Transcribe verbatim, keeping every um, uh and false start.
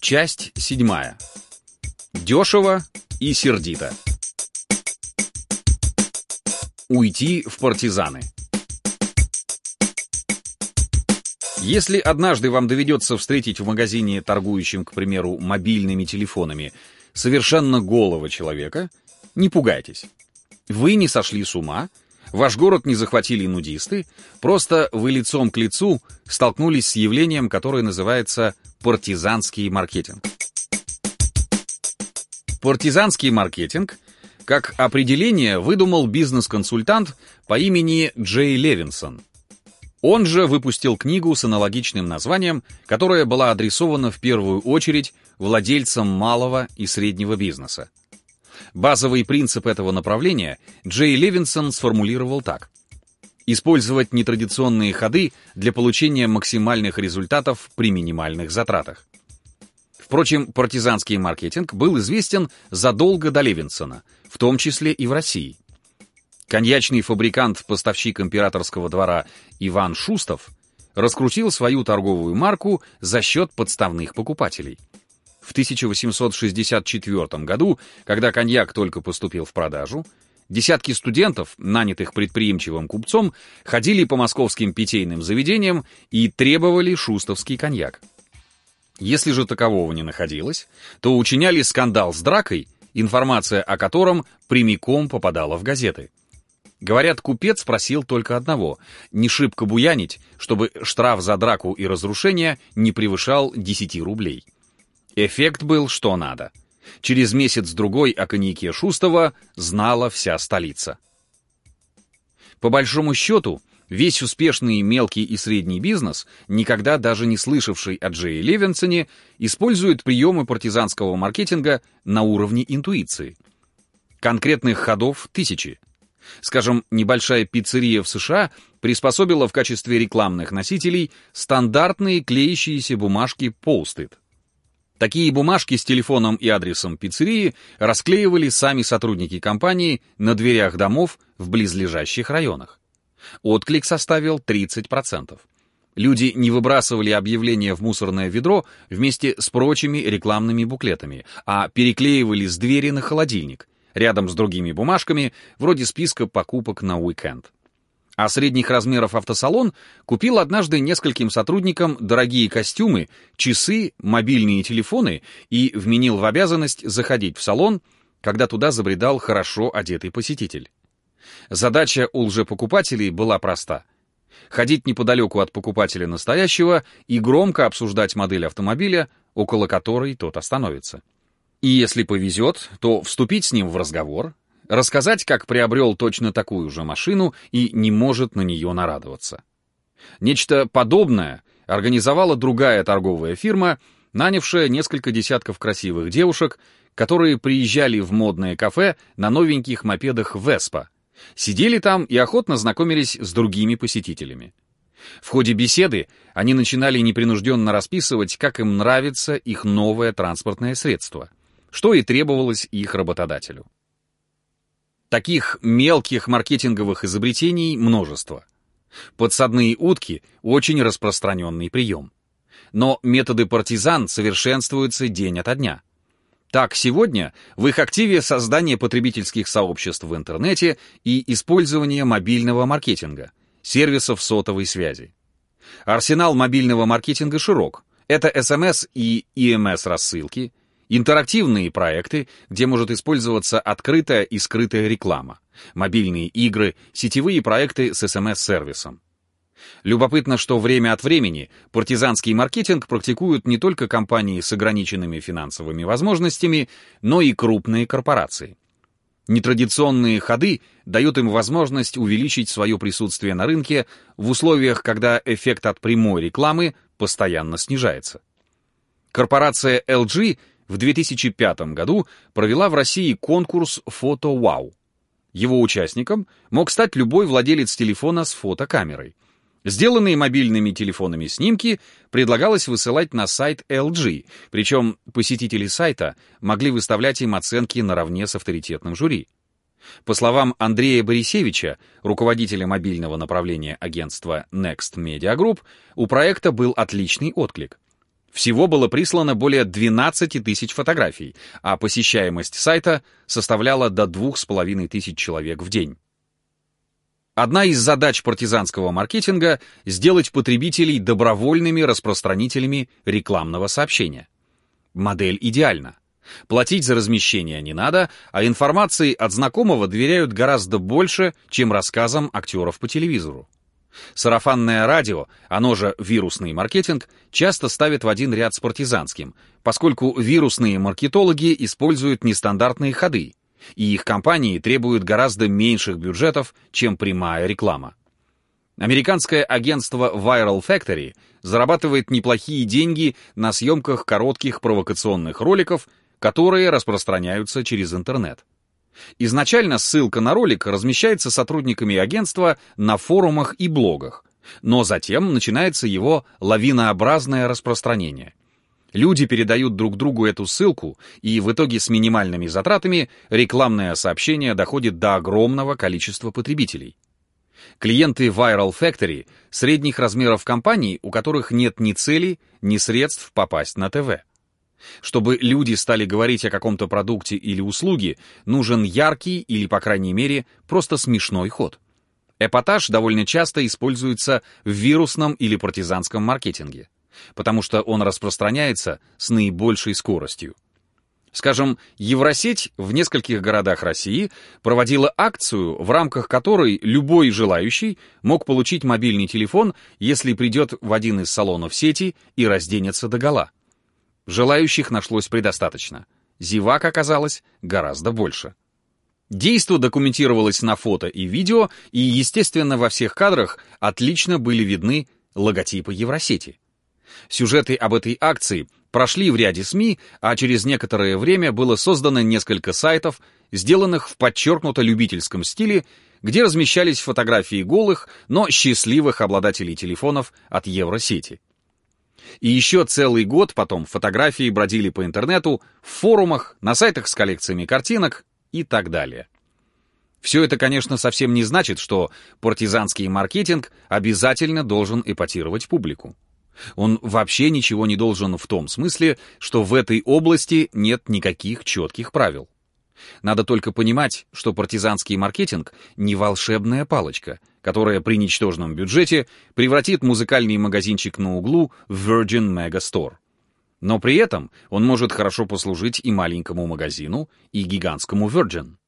Часть седьмая. Дешево и сердито. Уйти в партизаны. Если однажды вам доведется встретить в магазине, торгующем, к примеру, мобильными телефонами, совершенно голого человека, не пугайтесь. Вы не сошли с ума, ваш город не захватили нудисты, просто вы лицом к лицу столкнулись с явлением, которое называется партизанский маркетинг. Партизанский маркетинг, как определение, выдумал бизнес-консультант по имени Джей Левинсон. Он же выпустил книгу с аналогичным названием, которая была адресована в первую очередь владельцам малого и среднего бизнеса. Базовый принцип этого направления Джей Левинсон сформулировал так: использовать нетрадиционные ходы для получения максимальных результатов при минимальных затратах. Впрочем, партизанский маркетинг был известен задолго до Левинсона, в том числе и в России. Коньячный фабрикант-поставщик императорского двора Иван Шустов раскрутил свою торговую марку за счет подставных покупателей. В тысяча восемьсот шестьдесят четвёртом году, когда коньяк только поступил в продажу, десятки студентов, нанятых предприимчивым купцом, ходили по московским питейным заведениям и требовали шустовский коньяк. Если же такового не находилось, то учиняли скандал с дракой, информация о котором прямиком попадала в газеты. Говорят, купец просил только одного — не шибко буянить, чтобы штраф за драку и разрушение не превышал десяти рублей. Эффект был что надо. Через месяц-другой о коньяке Шустова знала вся столица. По большому счету, весь успешный мелкий и средний бизнес, никогда даже не слышавший о Джее Левинсоне, использует приемы партизанского маркетинга на уровне интуиции. Конкретных ходов тысячи. Скажем, небольшая пиццерия в США приспособила в качестве рекламных носителей стандартные клеящиеся бумажки Post-it. Такие бумажки с телефоном и адресом пиццерии расклеивали сами сотрудники компании на дверях домов в близлежащих районах. Отклик составил тридцать процентов. Люди не выбрасывали объявления в мусорное ведро вместе с прочими рекламными буклетами, а переклеивали с двери на холодильник, рядом с другими бумажками, вроде списка покупок на уикенд. А средних размеров автосалон купил однажды нескольким сотрудникам дорогие костюмы, часы, мобильные телефоны и вменил в обязанность заходить в салон, когда туда забредал хорошо одетый посетитель. Задача у лжепокупателей была проста: ходить неподалеку от покупателя настоящего и громко обсуждать модель автомобиля, около которой тот остановится. И если повезет, то вступить с ним в разговор, рассказать, как приобрел точно такую же машину и не может на нее нарадоваться. Нечто подобное организовала другая торговая фирма, нанявшая несколько десятков красивых девушек, которые приезжали в модное кафе на новеньких мопедах Vespa, сидели там и охотно знакомились с другими посетителями. В ходе беседы они начинали непринужденно расписывать, как им нравится их новое транспортное средство, что и требовалось их работодателю. Таких мелких маркетинговых изобретений множество. Подсадные утки — очень распространенный прием. Но методы партизан совершенствуются день ото дня. Так, сегодня в их активе создание потребительских сообществ в интернете и использование мобильного маркетинга, сервисов сотовой связи. Арсенал мобильного маркетинга широк. Это эс эм эс и и эм эс-рассылки, интерактивные проекты, где может использоваться открытая и скрытая реклама, мобильные игры, сетевые проекты с эс эм эс-сервисом. Любопытно, что время от времени партизанский маркетинг практикуют не только компании с ограниченными финансовыми возможностями, но и крупные корпорации. Нетрадиционные ходы дают им возможность увеличить свое присутствие на рынке в условиях, когда эффект от прямой рекламы постоянно снижается. Корпорация эл джи в две тысячи пятом году провела в России конкурс «Фото Вау». Его участником мог стать любой владелец телефона с фотокамерой. Сделанные мобильными телефонами снимки предлагалось высылать на сайт эл джи, причем посетители сайта могли выставлять им оценки наравне с авторитетным жюри. По словам Андрея Борисевича, руководителя мобильного направления агентства Next Media Group, у проекта был отличный отклик. Всего было прислано более двенадцати тысяч фотографий, а посещаемость сайта составляла до двух с половиной тысяч человек в день. Одна из задач партизанского маркетинга — сделать потребителей добровольными распространителями рекламного сообщения. Модель идеальна. Платить за размещение не надо, а информации от знакомого доверяют гораздо больше, чем рассказам актеров по телевизору. Сарафанное радио, оно же вирусный маркетинг, часто ставят в один ряд с партизанским, поскольку вирусные маркетологи используют нестандартные ходы, и их компании требуют гораздо меньших бюджетов, чем прямая реклама. Американское агентство Viral Factory зарабатывает неплохие деньги на съемках коротких провокационных роликов, которые распространяются через интернет. Изначально ссылка на ролик размещается сотрудниками агентства на форумах и блогах, но затем начинается его лавинообразное распространение. Люди передают друг другу эту ссылку, и в итоге с минимальными затратами рекламное сообщение доходит до огромного количества потребителей. Клиенты Viral Factory — средних размеров компаний, у которых нет ни цели, ни средств попасть на ТВ. Чтобы люди стали говорить о каком-то продукте или услуге, нужен яркий или, по крайней мере, просто смешной ход. Эпатаж довольно часто используется в вирусном или партизанском маркетинге, потому что он распространяется с наибольшей скоростью. Скажем, Евросеть в нескольких городах России проводила акцию, в рамках которой любой желающий мог получить мобильный телефон, если придет в один из салонов сети и разденется догола. Желающих нашлось предостаточно. Зевак оказалось гораздо больше. Действо документировалось на фото и видео, и, естественно, во всех кадрах отлично были видны логотипы Евросети. Сюжеты об этой акции прошли в ряде СМИ, а через некоторое время было создано несколько сайтов, сделанных в подчеркнуто любительском стиле, где размещались фотографии голых, но счастливых обладателей телефонов от Евросети. И еще целый год потом фотографии бродили по интернету, в форумах, на сайтах с коллекциями картинок и так далее. Все это, конечно, совсем не значит, что партизанский маркетинг обязательно должен эпатировать публику. Он вообще ничего не должен в том смысле, что в этой области нет никаких четких правил. Надо только понимать, что партизанский маркетинг не волшебная палочка, которая при ничтожном бюджете превратит музыкальный магазинчик на углу в Virgin Mega Store. Но при этом он может хорошо послужить и маленькому магазину, и гигантскому Virgin.